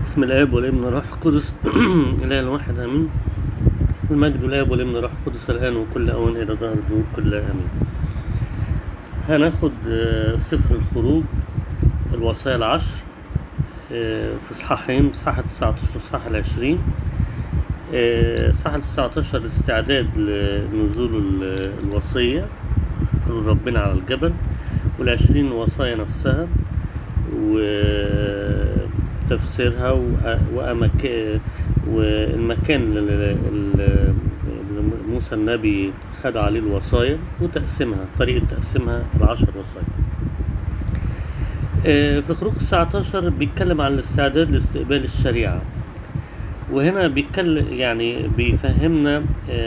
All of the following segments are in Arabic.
بسم الآب والابن والروح القدس إله الواحد آمين. المجد الآب والابن والروح القدس الآن وكل أوان إلى دهر الدهور كلها آمين. هناخد في سفر الخروج الوصايا العشر في إصحاحين، إصحاح 19 وإصحاح 20. إصحاح 19 استعداد لنزول الوصية ربنا على الجبل، وال20 الوصايا نفسها وتفسيرها والمكان اللي موسى النبي خد عليه الوصايا وتقسيمها، طريقة تقسيمها ال10 وصايا. في خروج 19 بيتكلم عن الاستعداد لاستقبال الشريعة، وهنا بيتكلم يعني بيفهمنا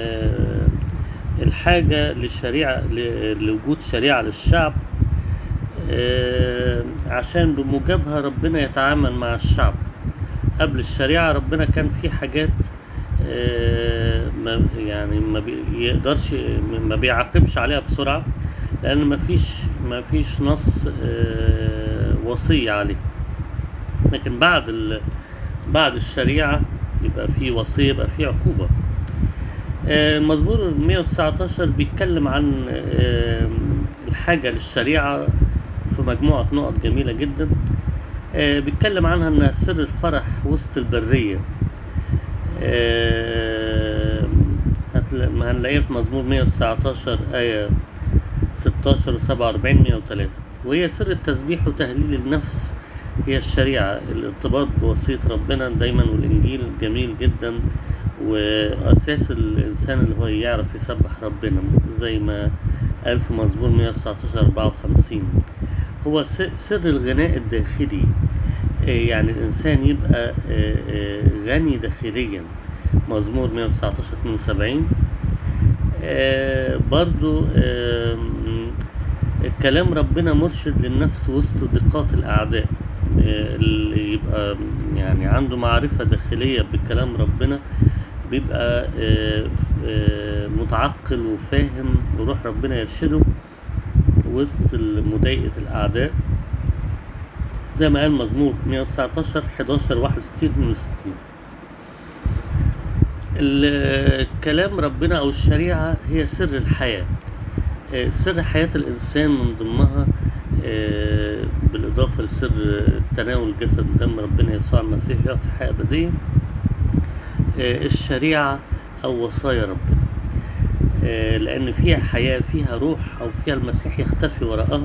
الحاجة للشريعة، لوجود شريعة للشعب، عشان بموجبها ربنا يتعامل مع الشعب. قبل الشريعة ربنا كان في حاجات ما بيقدرش، ما بيعاقبش عليها بسرعة، لأن ما فيش نص وصية عليه. لكن بعد الشريعة يبقى في وصية، يبقى في عقوبة. مزمور 119 بيتكلم عن الحاجة للشريعة في مجموعة نقط جميلة جدا. بيتكلم عنها انها سر الفرح وسط البرية. هنلاقيها في مزمور 119 آية 16 و47 103. وهي سر التسبيح وتهليل النفس، هي الشريعة، الارتباط بوصية ربنا دايما، والإنجيل جميل جدا وأساس الإنسان اللي هو يعرف يسبح ربنا، زي ما قال في مزمور 119 54. هو سر الغناء الداخلي، يعني الإنسان يبقى غني داخليا، مزمور 119 72. برضو كلام ربنا مرشد للنفس وسط ضيقات الأعداء، اللي يبقى يعني عنده معرفة داخلية بكلام ربنا بيبقى متعقل وفاهم، وروح ربنا يرشده وسط مضايقة الأعداء، زي ما قال مزمور 119 11 61 62. الكلام ربنا أو الشريعة هي سر الحياة، سر حياة الإنسان، من ضمنها بالإضافة لسر تناول جسد ودم ربنا يسوع المسيح يعطي حياة أبدية، الشريعة أو وصايا ربنا، لأن فيها حياة، فيها روح، أو فيها المسيح يختفي وراءها.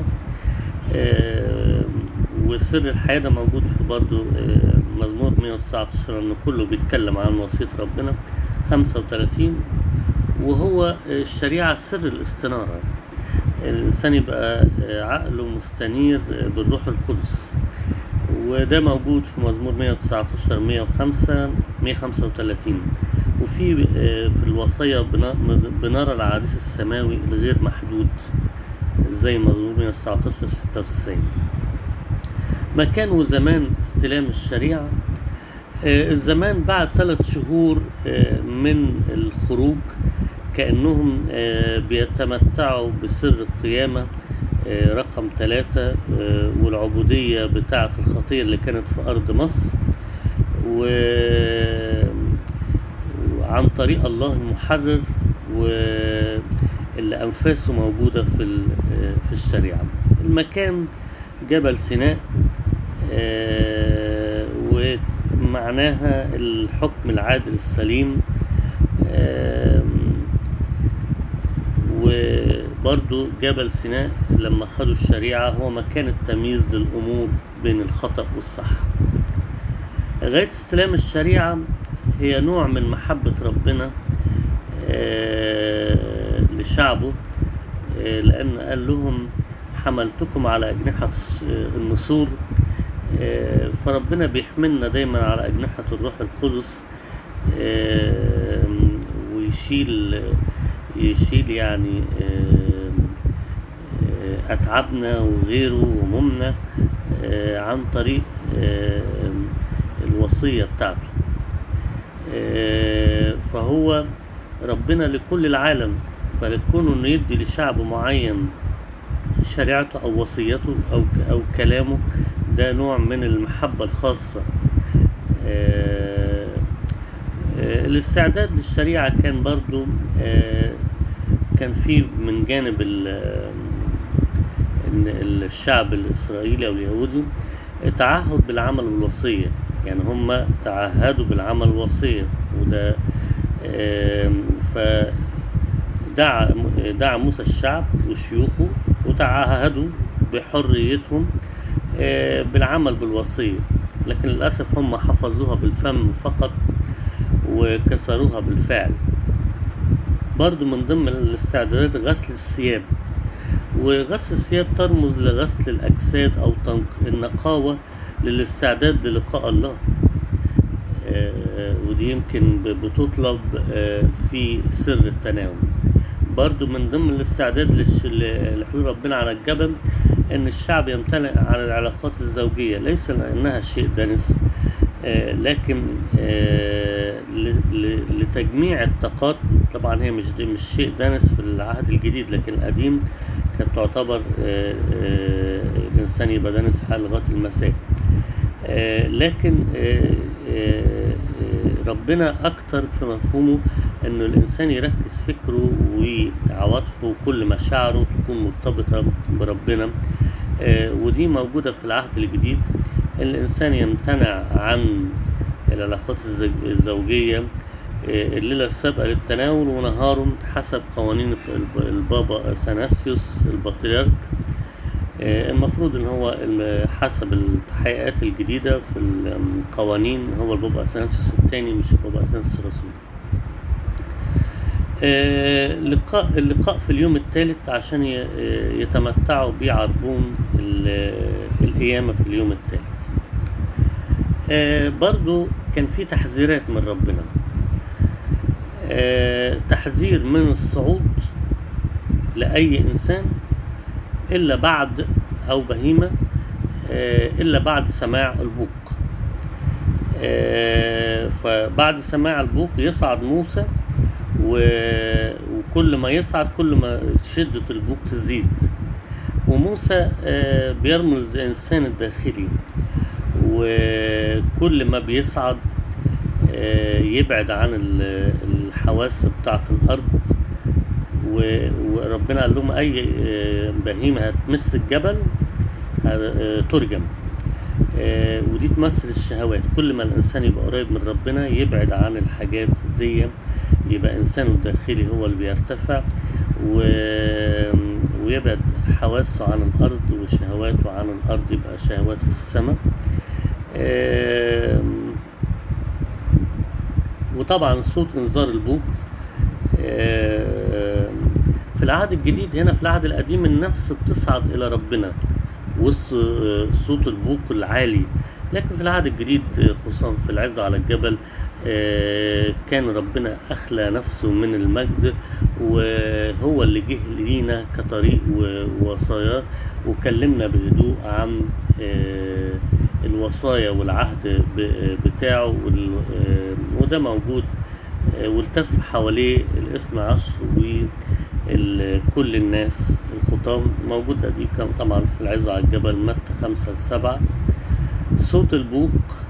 وسر الحياة ده موجود في برضو مزمور 119، أنه كله بيتكلم عن وصية ربنا 35. وهو الشريعة سر الاستنارة، الإنسان يبقى عقله مستنير بالروح القدس، وده موجود في مزمور 119 105 135. وفي الوصية بنرى العريس السماوي الغير محدود، زي مزمور 119 96. مكان وزمان استلام الشريعة. الزمان بعد 3 شهور من الخروج، كأنهم بيتمتعوا بسر القيامة رقم 3 والعبودية بتاعة الخطية اللي كانت في أرض مصر، وعن طريق الله المحرر، واللي أنفاسه موجودة في الشريعة. المكان جبل سيناء، ومعناها الحكم العادل السليم. وبرضو جبل سيناء لما خدوا الشريعة هو مكان التمييز للأمور بين الخطأ والصح. غاية استلام الشريعة هي نوع من محبة ربنا لشعبه، لأن قال لهم حملتكم على أجنحة النسور، فربنا بيحملنا دايما على أجنحة الروح القدس، ويشيل يعني أتعابنا وغيره وهمومنا عن طريق الوصية بتاعته. فهو ربنا لكل العالم، فلكونه انه يدي لشعب معين شريعته او وصيته او كلامه، ده نوع من المحبة الخاصة الاستعداد للشريعة كان برضو كان في من جانب إن الشعب الإسرائيلي أو اليهودي تعهد بالعمل والوصية، يعني هم تعهدوا بالعمل والوصية، وده فدعا موسى الشعب وشيوخه وتعهدوا بحريتهم بالعمل بالوصية، لكن للأسف هم حفظوها بالفم فقط وكسروها بالفعل. برضو من ضمن الاستعدادات غسل الثياب، وغسل الثياب ترمز لغسل الأجساد أو النقاوة للاستعداد للقاء الله. ودي يمكن بتطلب في سر التناول. برضو من ضمن الاستعداد لحضور ربنا على الجبل ان الشعب يمتنع عن العلاقات الزوجية، ليس لانها شيء دنس، لكن لتجميع الطاقات. طبعا هي مش شيء دنس في العهد الجديد، لكن القديم كانت تعتبر الانسان يبقى دنس لغاية المساء. لكن ربنا أكتر في مفهومه إنه الإنسان يركز فكره وعواطفه وكل مشاعره تكون مرتبطة بربنا. ودي موجودة في العهد الجديد، الإنسان يمتنع عن العلاقات الزوجية الليلة السابقة للتناول ونهاره حسب قوانين البابا أثناسيوس البطريرك. المفروض ان هو حسب التحقيقات الجديدة في القوانين هو البابا أثناسيوس الثاني مش البابا أثناسيوس الرسول. اللقاء في اليوم الثالث عشان يتمتعوا بعربون القيامة في اليوم الثالث. برضو كان في تحذيرات من ربنا، تحذير من الصعود لأي إنسان إلا بعد أو بهيمة إلا بعد سماع البوق. فبعد سماع البوق يصعد موسى، وكل ما يصعد كل ما شدة البوق تزيد. وموسى بيرمز الإنسان الداخلي، وكل ما بيصعد يبعد عن الحواس بتاعة الأرض. وربنا قال لهم أي بهيمة هتمس الجبل ترجم. ودي تمثل الشهوات، كل ما الإنسان يبقى قريب من ربنا يبعد عن الحاجات دي، يبقى إنسانه الداخلي هو اللي بيرتفع ويبعد حواسه عن الأرض وشهواته عن الأرض، يبقى شهوات في السماء. وطبعا صوت إنذار البوق في العهد الجديد. هنا في العهد القديم النفس بتصعد إلى ربنا وسط صوت البوق العالي، لكن في العهد الجديد خصوصا في العزة على الجبل كان ربنا أخلى نفسه من المجد، وهو اللي جه لينا كطريق ووصايا، وكلمنا بهدوء عن الوصايا والعهد بتاعه، وده موجود والتف حواليه 12 وكل الناس الخطام موجودة. دي كان طبعا في العزة على الجبل متى 5-7. صوت البوق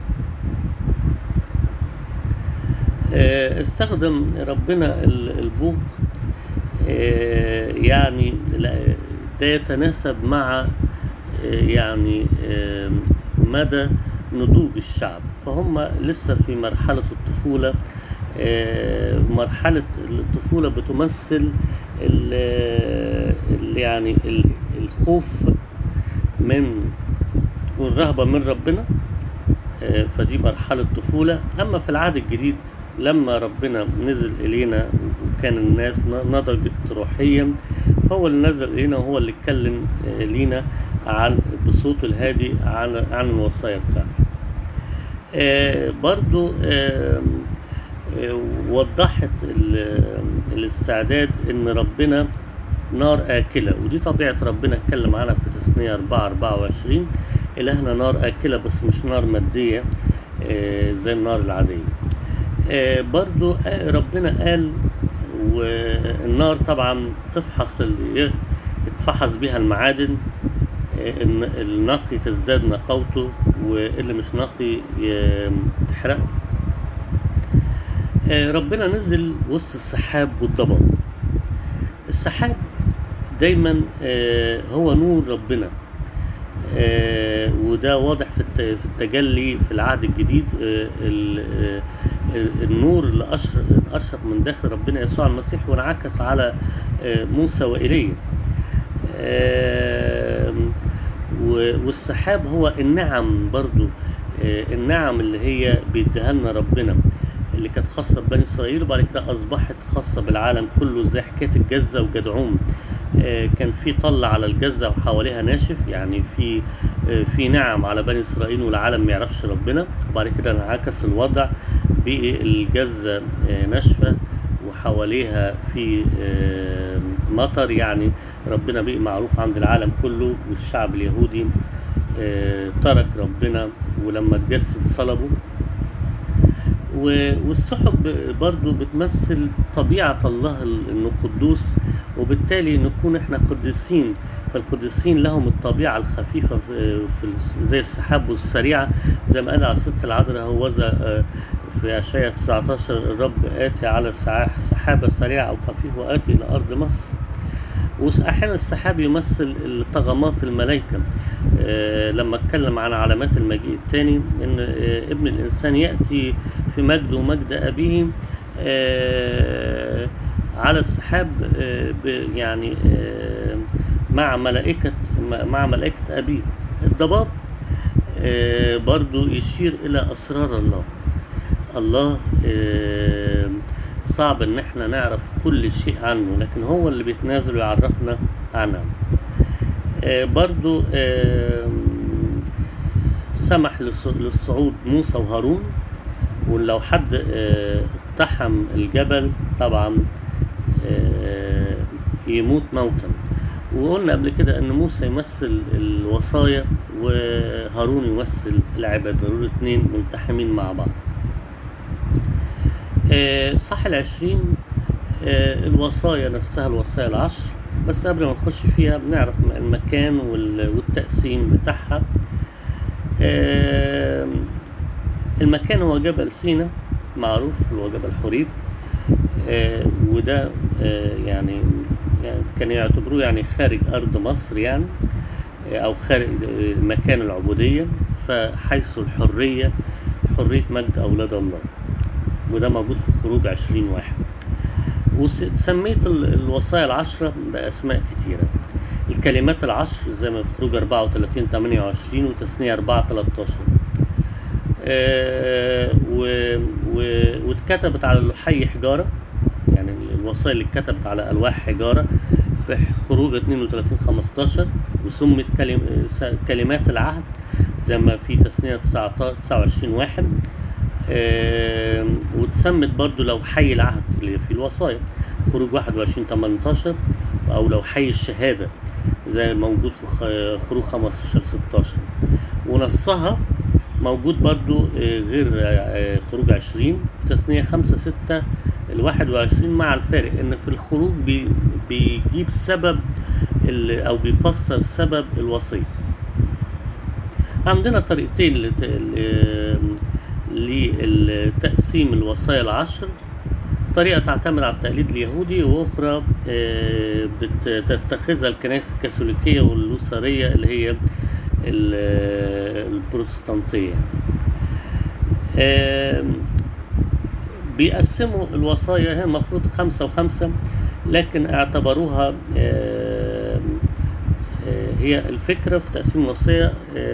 استخدم ربنا البوق يعني ده يتناسب مع يعني مدى نضوج الشعب، فهم لسه في مرحلة الطفولة. مرحلة الطفولة بتمثل يعني الخوف من والرهبة من ربنا، فدي مرحلة طفولة. أما في العهد الجديد لما ربنا نزل إلينا وكان الناس نضجت روحيا، فهو اللي نزل إلينا وهو اللي اتكلم لينا بصوت الهادي عن الوصايا بتاعته. برضو وضحت الاستعداد ان ربنا نار آكلة، ودي طبيعة ربنا اتكلم عنها في تثنية 4:24. إلهنا نار آكلة، بس مش نار مادية زي النار العادية. برضو ربنا قال، والنار طبعا يتفحص بها المعادن، النقي تزداد نقاوته واللي مش نقي تحرقه. ربنا نزل وسط السحاب والضباب. السحاب دايما هو نور ربنا، وده واضح في التجلي في العهد الجديد. النور اللي أشرق من داخل ربنا يسوع المسيح وانعكس على موسى وإيليا. والسحاب هو النعم برضو، النعم اللي هي بيديها لنا ربنا، اللي كانت خاصة ببني إسرائيل وبعد كده أصبحت خاصة بالعالم كله، زي حكاية الجزة وجدعون. كان في طل على الجزة وحواليها ناشف، يعني في نعم على بني إسرائيل والعالم ما يعرفش ربنا، وبعد كده انعكس الوضع بالجزة ناشفة وحواليها في مطر، يعني ربنا بقى معروف عند العالم كله، والشعب اليهودي ترك ربنا ولما اتجسد صلبه. والسحب برضو بتمثل طبيعة الله انه قدوس، وبالتالي نكون احنا قديسين. فالقديسين لهم الطبيعة الخفيفة زي السحاب والسريعة، زي ما قال على الست العذراء هوذا في أشعياء 19: الرب آتي على سحابة سريعة أو خفيفة وآتي إلى أرض مصر. وأحيانا السحاب يمثل طغمات الملائكة. لما اتكلم عن علامات المجيء الثاني ان ابن الانسان يأتي في مجد ومجد ابيه على السحاب، يعني مع ملائكة ابيه. الضباب برضو يشير الى اسرار الله. صعب ان احنا نعرف كل شيء عنه، لكن هو اللي بيتنازل ويعرفنا عنه. برضو سمح للصعود موسى وهارون، ولو حد اقتحم الجبل طبعا يموت موتا. وقلنا قبل كده ان موسى يمثل الوصايا وهارون يمثل العبادة، دول اتنين ملتحمين مع بعض. صح 20 الوصايا نفسها الوصايا العشر، بس قبل ما نخش فيها بنعرف المكان والتقسيم بتاعها. المكان هو جبل سينا، معروف هو جبل حوريب، وده يعني كان يعتبروه يعني خارج أرض مصر، يعني أو خارج مكان العبودية، فحيث حرية مجد أولاد الله. وده موجود في خروج 20:1. وسميت الوصايا العشرة بأسماء كتيرة. الكلمات العشر زي ما في خروج 34:28 وتثنية 4:13. واتكتبت على لوحي حجارة، يعني الوصايا اللي اتكتبت على ألواح حجارة في خروج 32:15. وسمت كلمات العهد زي ما في تثنية 29:1. وتسمت برضو لوحي العهد اللي في الوصايا خروج 21:18، أو لوحي الشهادة زي موجود في خروج 15:16. ونصها موجود برضو غير خروج 20 في تثنية 5:6-21، مع الفارق ان في الخروج بيجيب سبب او بيفسر سبب الوصية. عندنا طريقتين لتقسيم الوصايا العشر. طريقة تعتمد على التقليد اليهودي، وأخرى بتتخذها الكنائس الكاثوليكية واللوثرية اللي هي البروتستانتية. بيقسموا الوصايا، هي المفروض 5 و5، لكن اعتبروها هي الفكرة في تقسيم الوصايا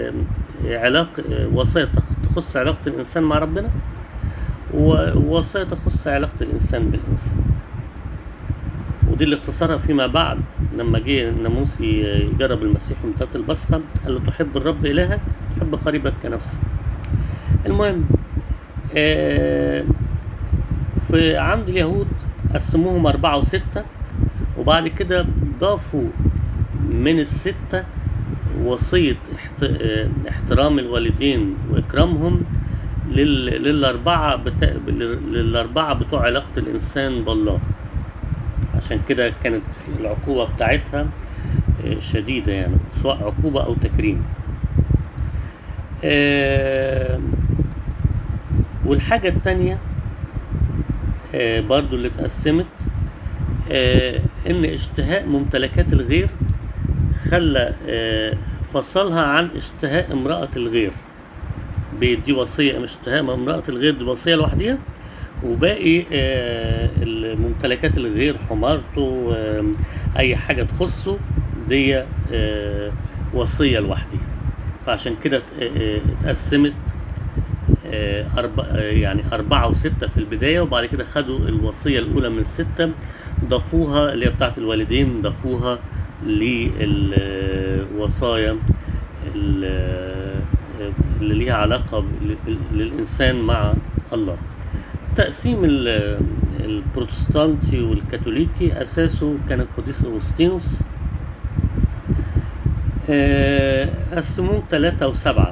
وصايا تخص علاقة الإنسان مع ربنا، ووصايا تخص علاقة الإنسان بالإنسان. ودي اللي اختصرها فيما بعد لما جه الناموس يجرب المسيح من تلت البصخة، قال له تحب الرب إلهك تحب قريبك كنفسك. المهم في عند اليهود قسموهم 4 و6، وبعد كده ضافوا من ال6 وصية احترام الوالدين وإكرامهم للأربعة بتوع علاقة الإنسان بالله. عشان كده كانت العقوبة بتاعتها شديدة، يعني سواء عقوبة أو تكريم. آه، والحاجة التانية برضو اللي اتقسمت، ان اشتهاء ممتلكات الغير خلى فصلها عن اشتهاء امرأة الغير. دي وصية، اشتهاء امرأة الغير دي وصية لوحديها، وباقي الممتلكات الغير، حمارته، اي حاجة تخصه دي وصية لوحديها. فعشان كده اتقسمت يعني 4 و6 في البداية، وبعد كده خدوا الوصية الأولى من 6 ضافوها اللي هي بتاعت الوالدين، ضافوها للوصايا اللي ليها علاقة للإنسان مع الله. تقسيم البروتستانتي والكاثوليكي أساسه كان القديس أغسطينوس، قسموه 3 و7،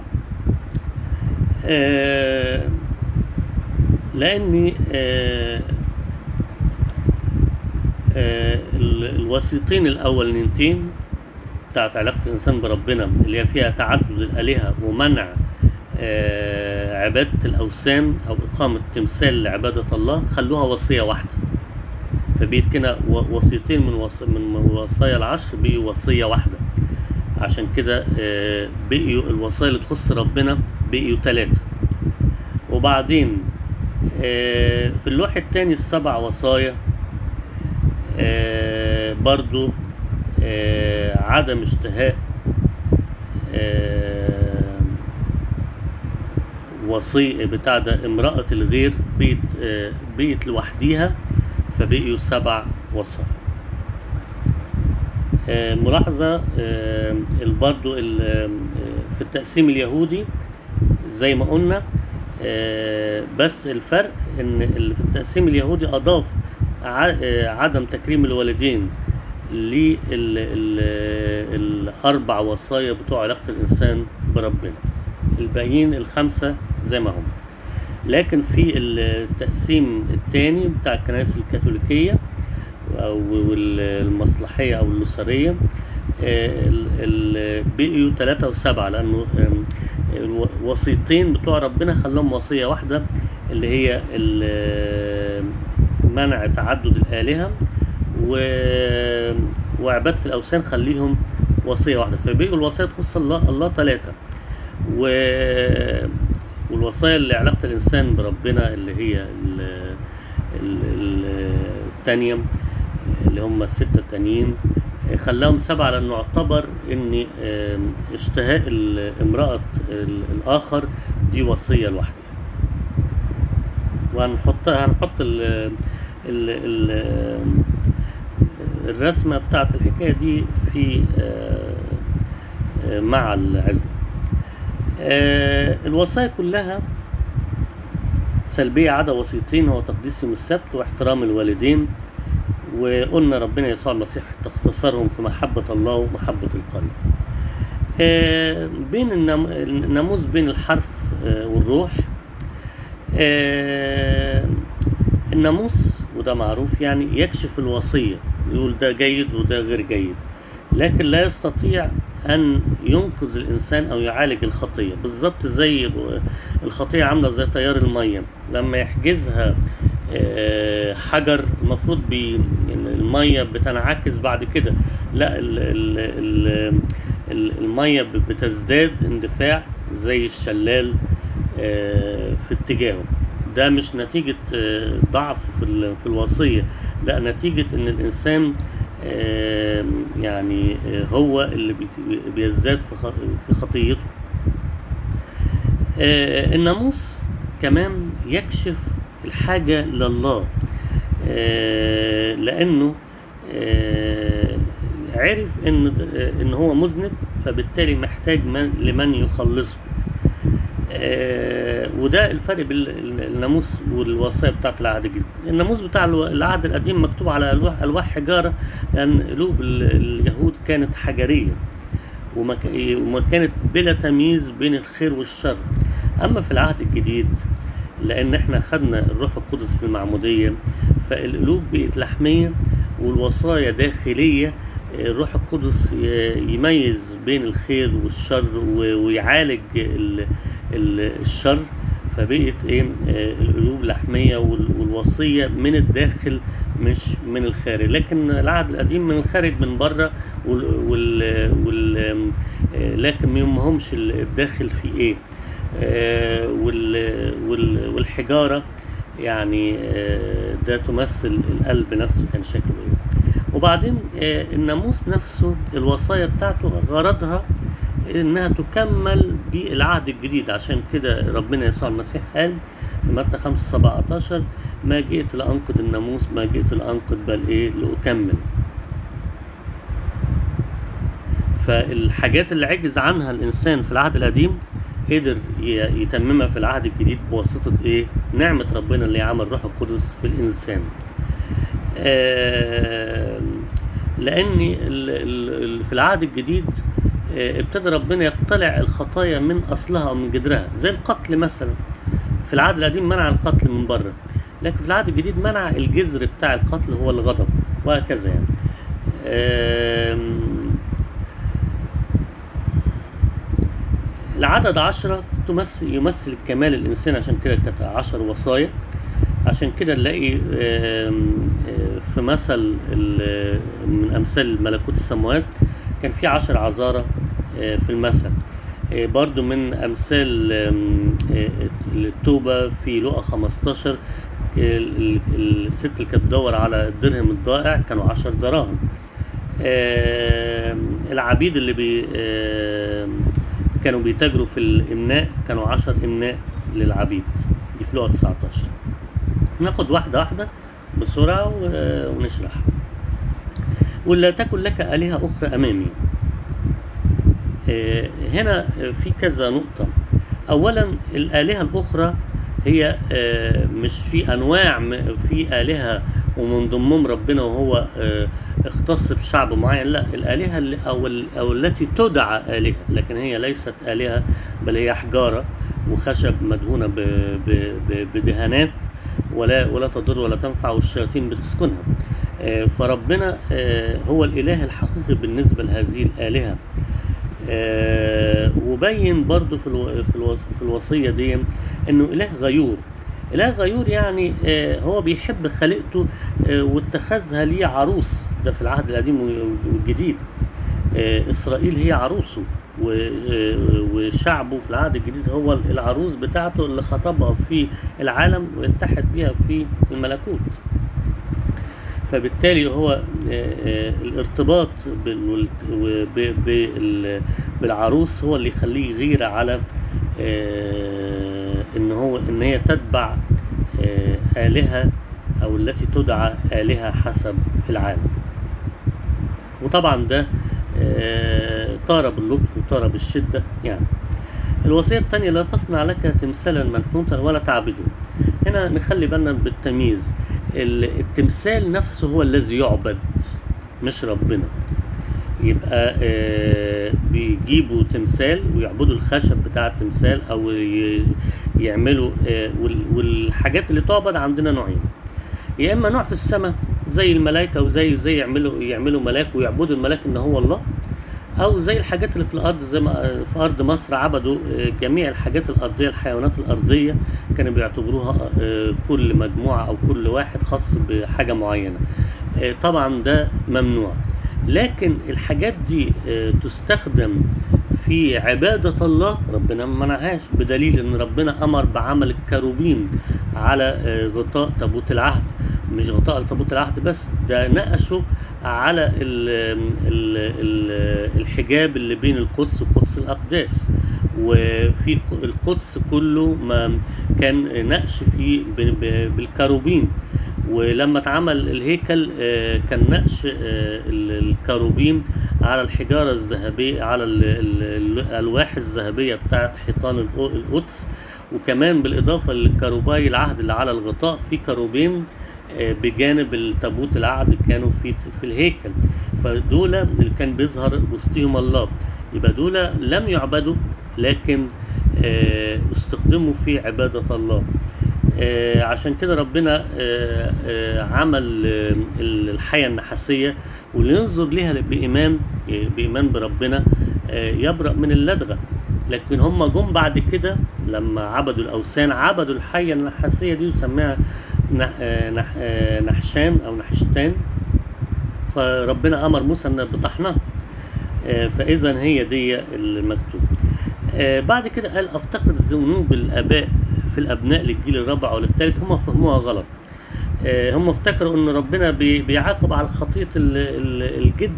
لأن الوسيطين الأولانيتين بتاعت علاقة الإنسان بربنا اللي هي فيها تعدد الآلهة ومنع عبادة الأوثان أو إقامة تمثال لعبادة الله، خلوها وصية واحدة. فبقيت كده وصيتين من وصايا العشر بقيوا وصية واحدة. عشان كده بقيوا الوصايا اللي تخص ربنا بقيوا 3. وبعدين في اللوح الثاني ال7 وصايا برضو عدم اشتهاء وصي بتاع ده امرأة الغير بقيت لوحديها، فبقيوا 7 وصايا. ملاحظة برضو في التقسيم اليهودي زي ما قلنا، بس الفرق ان في التقسيم اليهودي اضاف عدم تكريم الوالدين ل4 وصايا بتوع علاقة الإنسان بربنا، الباقيين ال5 زي ما هم. لكن في التقسيم الثاني بتاع الكنائس الكاثوليكية أو المصلحية أو اللوثرية بقيوا 3 و7، لأنه الوصيتين بتوع ربنا خلهم وصية واحدة اللي هي منع تعدد الآلهة وعبادة الأوثان خليهم وصية واحدة، فبقوا الوصايا تخص الله 3. والوصايا اللي علاقة الإنسان بربنا اللي هي التانية اللي هم ال6 التانيين خلاهم 7، لأنه يعتبر إن اشتهاء امرأة الآخر دي وصية لوحدها. وهنحط الرسمة بتاعت الحكاية دي في مع العزة. الوصايا كلها سلبية عدا وصيتين، هو تقديس يوم السبت واحترام الوالدين، وقلنا ربنا يسوع المسيح تختصرهم في محبة الله ومحبة القريب. بين الناموس بين الحرف والروح. الناموس وده معروف يعني يكشف الوصية، يقول ده جيد وده غير جيد، لكن لا يستطيع أن ينقذ الإنسان أو يعالج الخطية. بالظبط زي الخطية عاملة زي تيار المية، لما يحجزها حجر المفروض المية بتنعكس بعد كده، لا المية بتزداد اندفاع زي الشلال في اتجاهه. ده مش نتيجة ضعف في الوصية، لا نتيجة ان الانسان يعني هو اللي بيزداد في خطيته. الناموس كمان يكشف الحاجة لله، لانه عرف ان هو مذنب، فبالتالي محتاج لمن يخلصه. وده الفرق بين الناموس والوصايا بتاعت العهد الجديد. الناموس بتاع العهد القديم مكتوب على ألواح حجارة، لأن قلوب اليهود كانت حجرية وما كانت بلا تمييز بين الخير والشر. أما في العهد الجديد لأن احنا خدنا الروح القدس في المعمودية، فالقلوب بقت لحمية والوصايا داخلية، الروح القدس يميز بين الخير والشر ويعالج الشر. فبقت القلوب اللحمية والوصية من الداخل مش من الخارج. لكن العهد القديم من الخارج من بره، لكن ما يهمهمش الداخل في ايه. والحجارة يعني ده تمثل القلب نفسه كان شكله ايه. وبعدين الناموس نفسه الوصايا بتاعته غرضها انها تكمل بالعهد الجديد. عشان كده ربنا يسوع المسيح قال في متى 5:17 ما جئت لأنقض الناموس ما جئت لأنقض بل لأكمل. فالحاجات اللي عجز عنها الإنسان في العهد القديم قدر يتممها في العهد الجديد بواسطة نعمة ربنا اللي عمل روح القدس في الإنسان. لأن في العهد الجديد ابتدى ربنا يقتلع الخطايا من أصلها ومن جذرها، زي القتل مثلا. في العهد القديم منع القتل من بره، لكن في العهد الجديد منع الجذر بتاع القتل هو الغضب، وهكذا يعني. العدد 10 يمثل كمال الإنسان، عشان كده كانت 10 وصايا. عشان كده نلاقي في مثل من أمثال ملكوت السماوات كان في 10 عذارى في المثل. برضو من أمثال التوبة في لقا 15 الست اللي كانت بتدور على الدرهم الضائع كانوا 10 دراهم. العبيد اللي كانوا بيتاجروا في الإمناء كانوا 10 إمناء للعبيد، دي في لقا 19. ناخد واحدة واحدة بسرعة ونشرح. ولا تكن لك آلهة أخرى أمامي. هنا في كذا نقطة. أولا الآلهة الأخرى هي مش في أنواع، في آلهة ومن ضمنهم ربنا وهو اختص بشعب معين، لا، الآلهة أو التي تدعى آلهة، لكن هي ليست آلهة بل هي حجارة وخشب مدهونة بدهانات ولا تضر ولا تنفع والشياطين بتسكنها. فربنا هو الإله الحقيقي بالنسبة لهذه الآلهة. وبين برضو في الوصية دي انه اله غيور. اله غيور يعني هو بيحب خلقته واتخذها ليه عروس. ده في العهد القديم والجديد. اسرائيل هي عروسه، وشعبه في العهد الجديد هو العروس بتاعته اللي خطبها في العالم ويتحد بها في الملكوت. فبالتالي هو الارتباط بالعروس هو اللي يخليه يغير على ان هي تتبع آلهة او التي تدعى آلهة حسب العالم. وطبعا ده طار باللطف وطار بالشدة يعني. الوصية الثانية لا تصنع لك تمثالا منحوتا ولا تعبده. هنا نخلي بالنا بالتمييز. التمثال نفسه هو الذي يعبد مش ربنا. يبقى بيجيبوا تمثال ويعبدوا الخشب بتاع التمثال او يعملوا والحاجات اللي تعبد عندنا نوعين. يا اما نوع في السماء زي الملائكة وزي يعملوا ملاك ويعبدوا الملاك ان هو الله، او زي الحاجات اللي في الارض زي ما في ارض مصر عبدوا جميع الحاجات الارضيه، الحيوانات الارضيه كانوا بيعتبروها كل مجموعه او كل واحد خاص بحاجه معينه. طبعا ده ممنوع. لكن الحاجات دي تستخدم في عبادة الله ربنا ما منعهاش، بدليل ان ربنا امر بعمل الكروبيم على غطاء تابوت العهد. مش غطاء تابوت العهد بس، ده نقشوا على الحجاب اللي بين القدس وقدس الأقداس. وفي القدس كله ما كان نقش فيه بالكروبيم. ولما اتعمل الهيكل كان نقش الكروبيم على الحجارة الذهبية، على الألواح الذهبية بتاعت حيطان القدس. وكمان بالإضافة للكروباي العهد اللي على الغطاء في كروبين بجانب التابوت العهد كانوا في الهيكل. فدول اللي كان بيظهر وسطهم الله. يبقى دول لم يعبدوا لكن استخدموا في عبادة الله. عشان كده ربنا عمل الحية النحاسية، واللي ينظر ليها بإيمان بربنا يبرأ من اللدغة. لكن هم جم بعد كده لما عبدوا الأوثان، عبدوا الحية النحاسية دي وسماها نحشان أو نحشتان، فربنا أمر موسى أن بطحنها. فإذا هي دي المكتوب. بعد كده قال أفتقد ذنوب الآباء في الأبناء للجيل الرابع والثالث. هم فهموها غلط. هم افتكروا أن ربنا بيعاقب على خطية الجد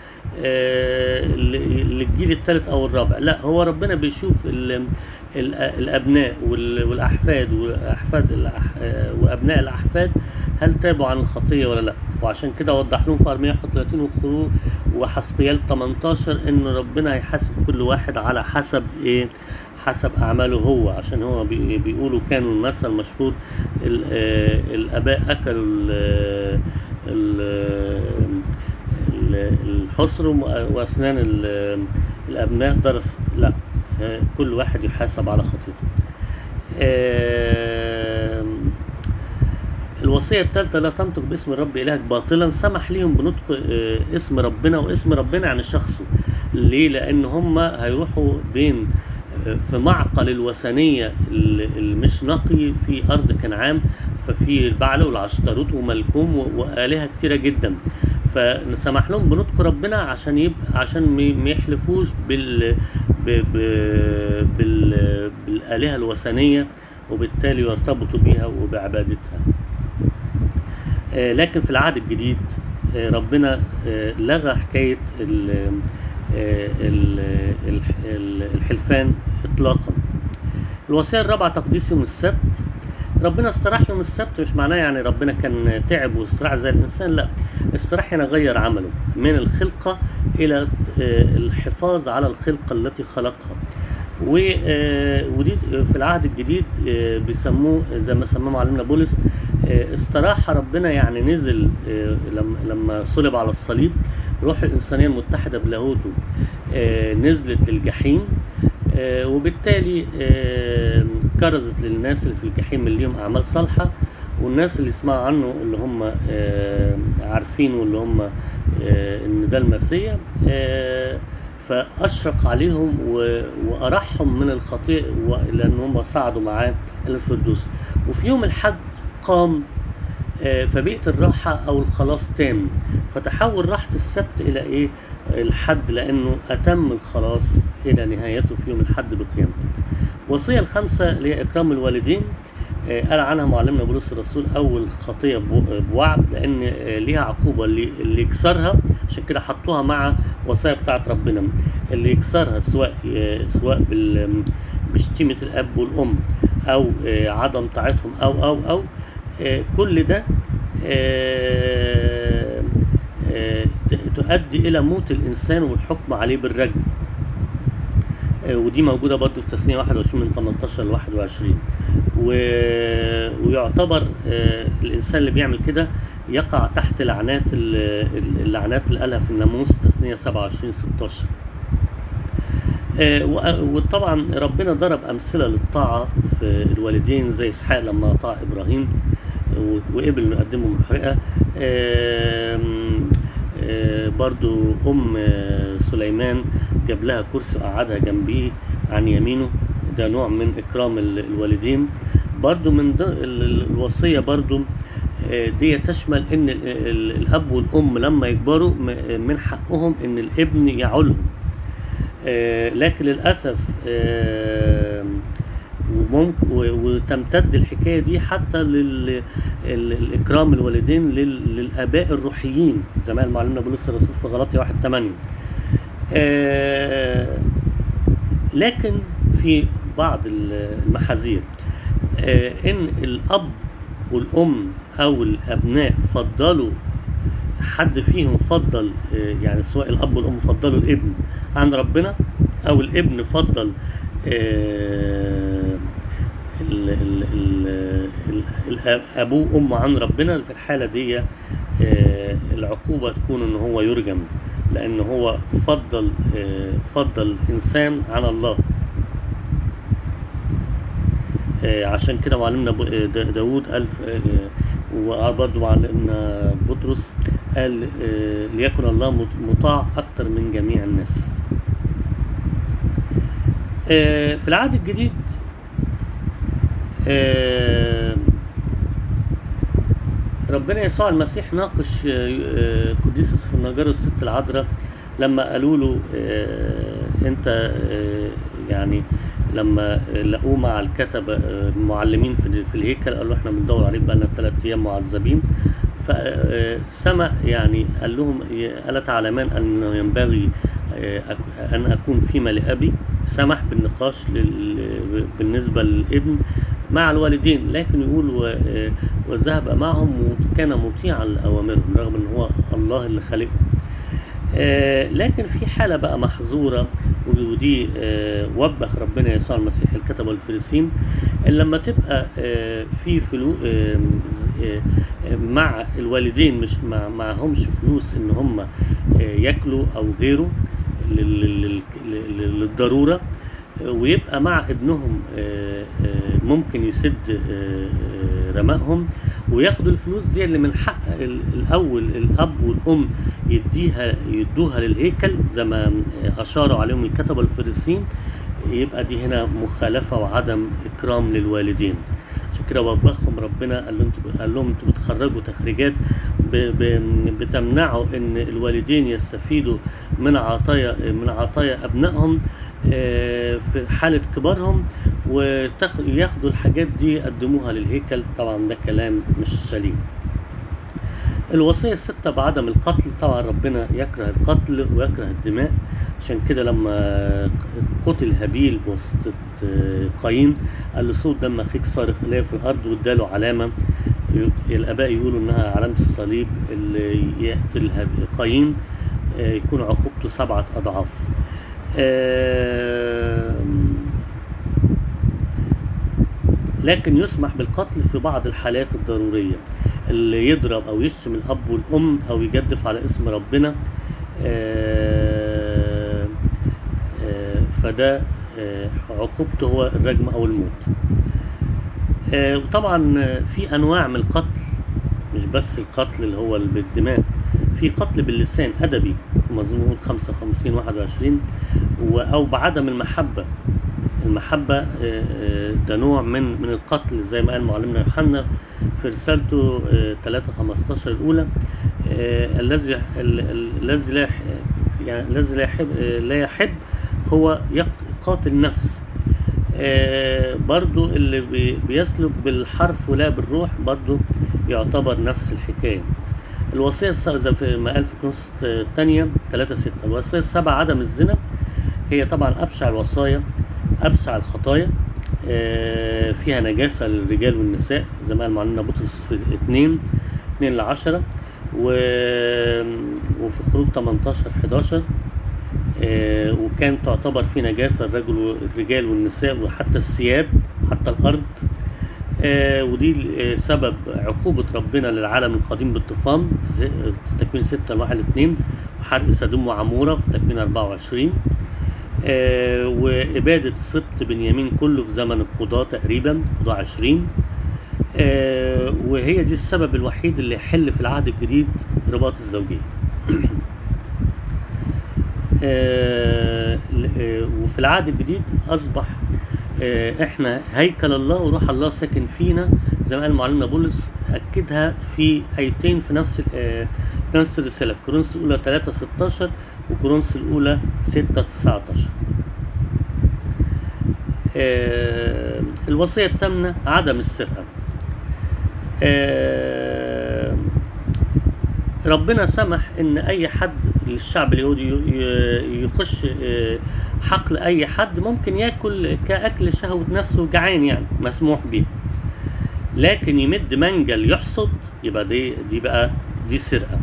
للجيل الثالث أو الرابع. لا، هو ربنا بيشوف الأبناء والأحفاد وأبناء الأحفاد هل تابوا عن الخطية ولا لا. وعشان كده وضح لهم في أرمية 31 وخروج وحسقيال 18 إن ربنا هيحاسب كل واحد على حسب حسب أعماله هو. عشان هو بيقولوا كانوا المثل مشهور الآباء أكلوا الحصر وأسنان الأبناء درست. لا، كل واحد يحاسب على خطيته. الوصية الثالثة لا تنطق باسم الرب إلهك باطلا. سمح ليهم بنطق اسم ربنا، واسم ربنا يعني شخصه. ليه؟ لأن هم هيروحوا بين في معقل الوثنية المش نقي في أرض كنعان، ففي البعل والعشتروت وملكوم وآلهة كتيرة جدا. فنسمح لهم بنطق ربنا عشان ما يحلفوش بالآلهة الوثنية، وبالتالي يرتبطوا بيها وبعبادتها. لكن في العهد الجديد ربنا لغى حكاية الحلفان اطلاقا. الوصية الرابعة تقديس يوم السبت. ربنا استراح يوم السبت، مش معناه يعني ربنا كان تعب واستراح زي الانسان، لا، استراح هنا غير عمله من الخلقة الى الحفاظ على الخلقة التي خلقها. ودي في العهد الجديد بيسموه زي ما سماه معلمنا بولس استراح ربنا، يعني نزل لما صلب على الصليب روح الإنسانية المتحدة بلاهوته نزلت للجحيم، وبالتالي كرزت للناس اللي في الجحيم اللي ليهم أعمال صالحة، والناس اللي يسمعوا عنه اللي هم عارفين واللي هم إن ده المسيح، فأشرق عليهم وأرحهم من الخطيئة لأن هم صعدوا معاه الفردوس. وفي يوم الحد قام، فبقت الراحة أو الخلاص تام، فتحول راحة السبت إلى الحد، لأنه أتم الخلاص إلى نهايته في يوم الحد بقيامته. وصية الخامسة اللي هي إكرام الوالدين. قال عنها معلمنا بولس الرسول أول خطية بوعد، لأن ليها عقوبة اللي يكسرها. عشان كده حطوها مع وصايا بتاعت ربنا، اللي يكسرها سواء بشتيمة الأب والأم أو عدم طاعتهم أو كل ده تؤدي إلى موت الإنسان والحكم عليه بالرجم. ودي موجودة برضو في تثنية 21 من 18 ل 21. ويعتبر الإنسان اللي بيعمل كده يقع تحت اللعنات اللي قالها في الناموس تثنية 27 16. وطبعا ربنا ضرب أمثلة للطاعة في الوالدين زي إسحاق لما طاع إبراهيم وقبل إنه يقدمه محرقة. برضو سليمان جاب لها كرسي وقعدها جنبيه عن يمينه، ده نوع من إكرام الوالدين. برضو من الوصية برضو دي تشمل إن الأب والأم لما يكبروا من حقهم إن الابن يعولهم، لكن للأسف وتمتد الحكاية دي حتى للإكرام الوالدين للآباء الروحيين زي ما قال معلمنا بولس الرسول في غلاطية 1:8. لكن في بعض المحاذير إن الأب والأم أو الأبناء فضلوا حد فيهم فضل، يعني سواء الأب والأم فضلوا الابن عن ربنا أو الابن فضل أبوه وأمه عن ربنا، في الحالة دي العقوبة تكون إن هو يرجم، لأن هو فضل إنسان عن الله. عشان كده معلمنا داود قال وبرضه معلمنا بطرس قال ليكن الله مطاع أكتر من جميع الناس. في العهد الجديد ربنا يسوع المسيح ناقش قديس يوسف النجار والست العذراء لما قالوا له انت يعني لما لقوه مع الكتبة المعلمين في الهيكل قالوا احنا بندور عليك بقالنا 3 أيام معذبين، فسمع يعني قال لهم ألا تعلمان أنه ينبغي أن أكون فيما لأبي. سمح بالنقاش بالنسبة للابن مع الوالدين، لكن يقول وذهب معهم وكان مطيعا لأوامرهم رغم أن هو الله اللي خلقه. لكن في حالة بقى محظورة، ودي وبخ ربنا يسوع المسيح الكتبة والفريسين، لما تبقى في مع الوالدين مش معهمش فلوس ان هم ياكلوا او غيره للضرورة، ويبقى مع ابنهم ممكن يسد رمائهم وياخدوا الفلوس دي اللي من حق الاول الاب والام يدوها للهيكل زي ما اشاروا عليهم الكتبة والفريسين، يبقى دي هنا مخالفة وعدم اكرام للوالدين. عشان كده وبخهم ربنا قال لهم انتوا بتخرجوا تخريجات بتمنعوا ان الوالدين يستفيدوا من عطايا ابنائهم في حالة كبارهم وياخدوا الحاجات دي يقدموها للهيكل. طبعا ده كلام مش سليم. الوصية 6 بعدم القتل. طبعا ربنا يكره القتل ويكره الدماء، عشان كده لما قتل هابيل بواسطة قايين قال له صوت دم أخيك صارخ إليه في الأرض، واداله علامة الآباء يقولوا إنها علامة الصليب اللي يقتل قايين يكون عقوبته 7 أضعاف. لكن يسمح بالقتل في بعض الحالات الضرورية، اللي يضرب أو يشتم الأب والأم أو يجدف على اسم ربنا، فده عقوبته هو الرجم أو الموت. وطبعا في أنواع من القتل، مش بس القتل اللي هو بالدماء، في قتل باللسان أدبي في مزمور 55:21 أو بعدم المحبة ده نوع من القتل زي ما قال معلمنا يوحنا في رسالته 3:15 الأولى، الذي لا يحب هو قاتل نفس. برضو اللي بيسلك بالحرف ولا بالروح برضو يعتبر نفس الحكاية. الوصية زي ما قال في كورنثوس الثانية 3:6. الوصية 7 عدم الزنا، هي طبعا أبشع الوصايا أبشع الخطايا، فيها نجاسة للرجال والنساء زي ما قال معلمنا بطرس في 2:10 وفي خروج 18:11، وكان تعتبر في نجاسة الرجال والنساء وحتى الثياب حتى الأرض. ودي سبب عقوبة ربنا للعالم القديم بالطوفان في تكوين 6:1-2، وحرق سدوم وعمورة في تكوين 24، وإبادة سبط بنيامين كله في زمن القضاء تقريبا قضاء 20. وهي دي السبب الوحيد اللي يحل في العهد الجديد رباط الزوجية. وفي العهد الجديد أصبح احنا هيكل الله وروح الله ساكن فينا زي ما قال معلمنا بولس، أكدها في آيتين في نفس الرسالة في كورنثوس الأولى 3:16 وكورنثوس الأولى 6:19. الوصية الثامنة عدم السرقة. ربنا سمح ان اي حد للشعب اليهودي يخش حقل اي حد ممكن ياكل كاكل شهوة نفسه جعان، يعني مسموح به، لكن يمد منجل يحصد يبقى دي سرقة.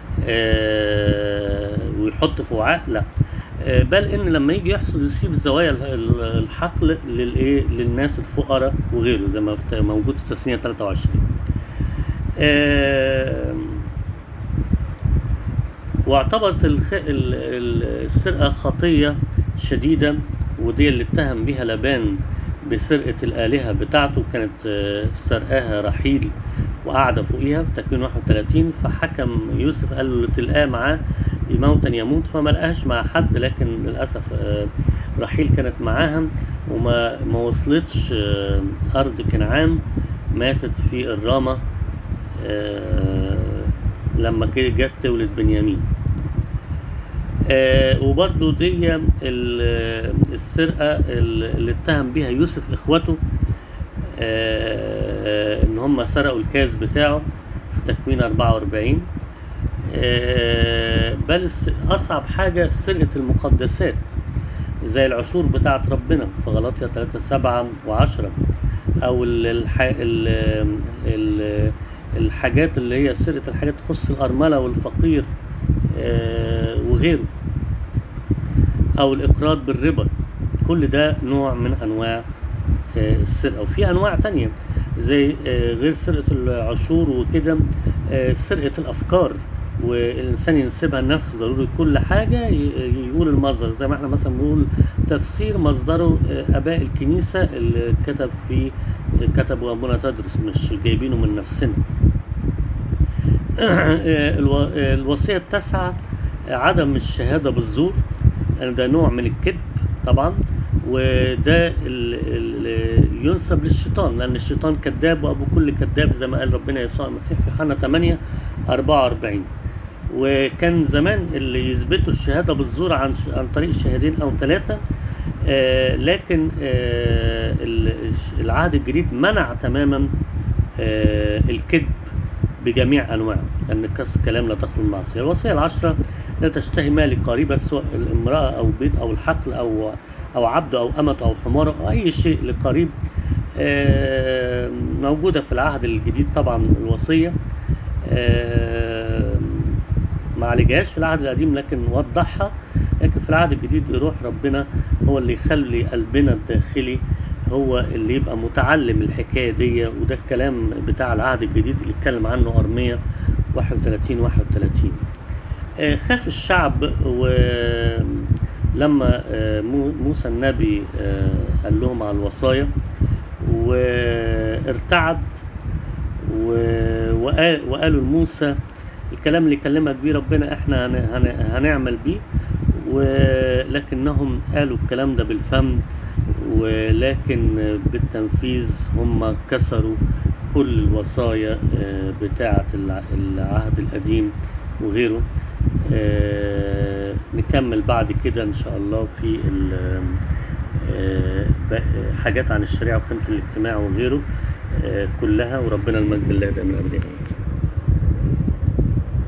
ويحط في وعاء لا، بل ان لما يجي يحصد يسيب زوايا الحقل للناس الفقراء وغيره زي ما موجود في تثنية 23. واعتبرت السرقة خطية شديدة، ودي اللي اتهم بها لابان بسرقة الآلهة بتاعته، كانت سرقاها رحيل وقاعدة فوقيها في تكوين 31. فحكم يوسف قال له اللي تلقاه معاه موتا يموت، فما لقاهش مع حد، لكن للأسف رحيل كانت معاها وما وصلتش أرض كنعان، ماتت في الرامة لما جت تولد بنيامين. وبرضو دي السرقة اللي اتهم بيها يوسف اخوته، ان هم سرقوا الكاس بتاعه في تكوين 44. بل اصعب حاجة سرقة المقدسات زي العشور بتاعت ربنا في غلاطيا 3:7 و10، او الحاجات اللي هي سرقة الحاجات تخص الأرملة والفقير وغيره، او الاقراض بالربا. كل ده نوع من انواع السرقة. وفي انواع تانية زي غير سرقة العشور وكده، سرقة الافكار، والانسان ينسبها لنفسه. ضروري كل حاجة يقول المصدر، زي ما احنا مثلا بنقول تفسير مصدره اباء الكنيسة اللي كتبوا ابونا تدرس، مش جايبينه من نفسنا. الوصية 9 عدم الشهادة بالزور، يعني ده نوع من الكذب طبعا، وده ينسب للشيطان، لأن الشيطان كذاب وأبو كل كذاب، زي ما قال ربنا يسوع المسيح في يوحنا 8:44. وكان زمان اللي يثبتوا الشهادة بالزور عن طريق شاهدين أو 3، لكن العهد الجديد منع تماما الكذب بجميع أنواعه، لأن كلام لا تخلو المعصية. الوصية 10 لا تشتهي مال قريبك، سواء الامرأة أو بيت أو الحقل أو عبد أو أمة أو حمار أو أي شيء لقريب. موجودة في العهد الجديد طبعا الوصية، ما عالجهاش في العهد القديم لكن وضحها. لكن في العهد الجديد روح ربنا هو اللي يخلي قلبنا الداخلي هو اللي يبقى متعلم الحكاية دي. وده الكلام بتاع العهد الجديد اللي اتكلم عنه أرميا 31:31. خاف الشعب، ولما موسى النبي قال لهم على الوصايا وارتعد، وقالوا لموسى الكلام اللي كلمك بيه ربنا احنا هنعمل بيه، ولكنهم قالوا الكلام ده بالفم، ولكن بالتنفيذ هم كسروا كل الوصايا بتاعة العهد القديم وغيره. نكمل بعد كده ان شاء الله في حاجات عن الشريعة وخدمة الاجتماع وغيره كلها، وربنا المجد لله دائما ابدا.